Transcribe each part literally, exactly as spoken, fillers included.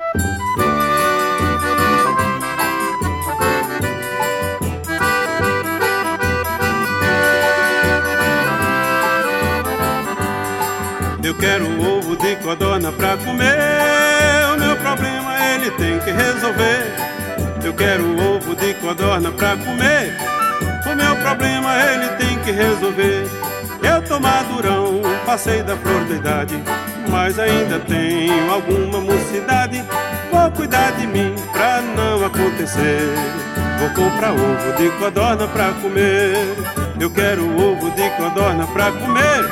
Eu quero ovo de codorna pra comer. O meu problema ele tem que resolver. Eu quero ovo de codorna pra comer. O meu problema ele tem que resolver. Eu tô madurão, passei da flor da idade, mas ainda tenho alguma mocidade. Vou cuidar de mim pra não acontecer. Vou comprar ovo de codorna pra comer. Eu quero ovo de codorna pra comer.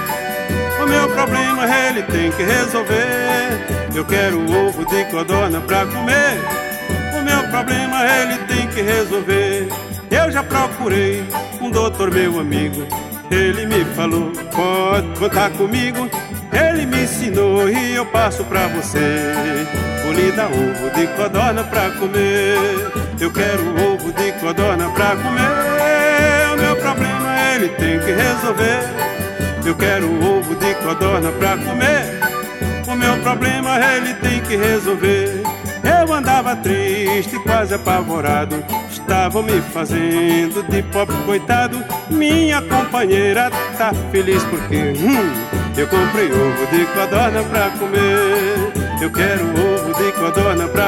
O meu problema ele tem que resolver. Eu quero ovo de codorna pra comer. O meu problema ele tem que resolver. Eu já procurei um doutor meu amigo. Ele me falou, pode contar comigo. Ele me ensinou e eu passo pra você. Vou lhe dar ovo de codorna pra comer. Eu quero ovo de codorna pra comer. O meu problema ele tem que resolver. Eu quero ovo de codorna pra comer. O meu problema ele tem que resolver. Eu andava triste, quase apavorado. Estavam me fazendo de pobre coitado. Minha companheira tá feliz porque hum, eu comprei ovo de codorna pra comer. Eu quero ovo de codorna pra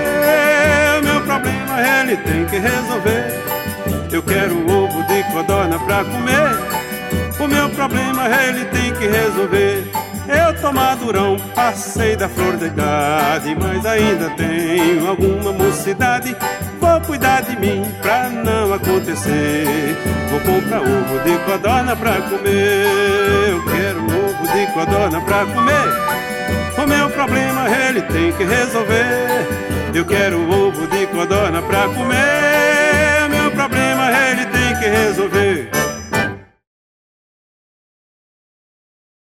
comer. O meu problema ele tem que resolver. Eu quero ovo de codorna pra comer. O meu problema ele tem que resolver. Eu tô madurão, passei da flor da idade, mas ainda tenho alguma mocidade. Vou cuidar de mim pra não acontecer. Vou comprar ovo de codorna pra comer. Eu quero ovo de codorna pra comer. O meu problema ele tem que resolver. Eu quero ovo de codorna pra comer.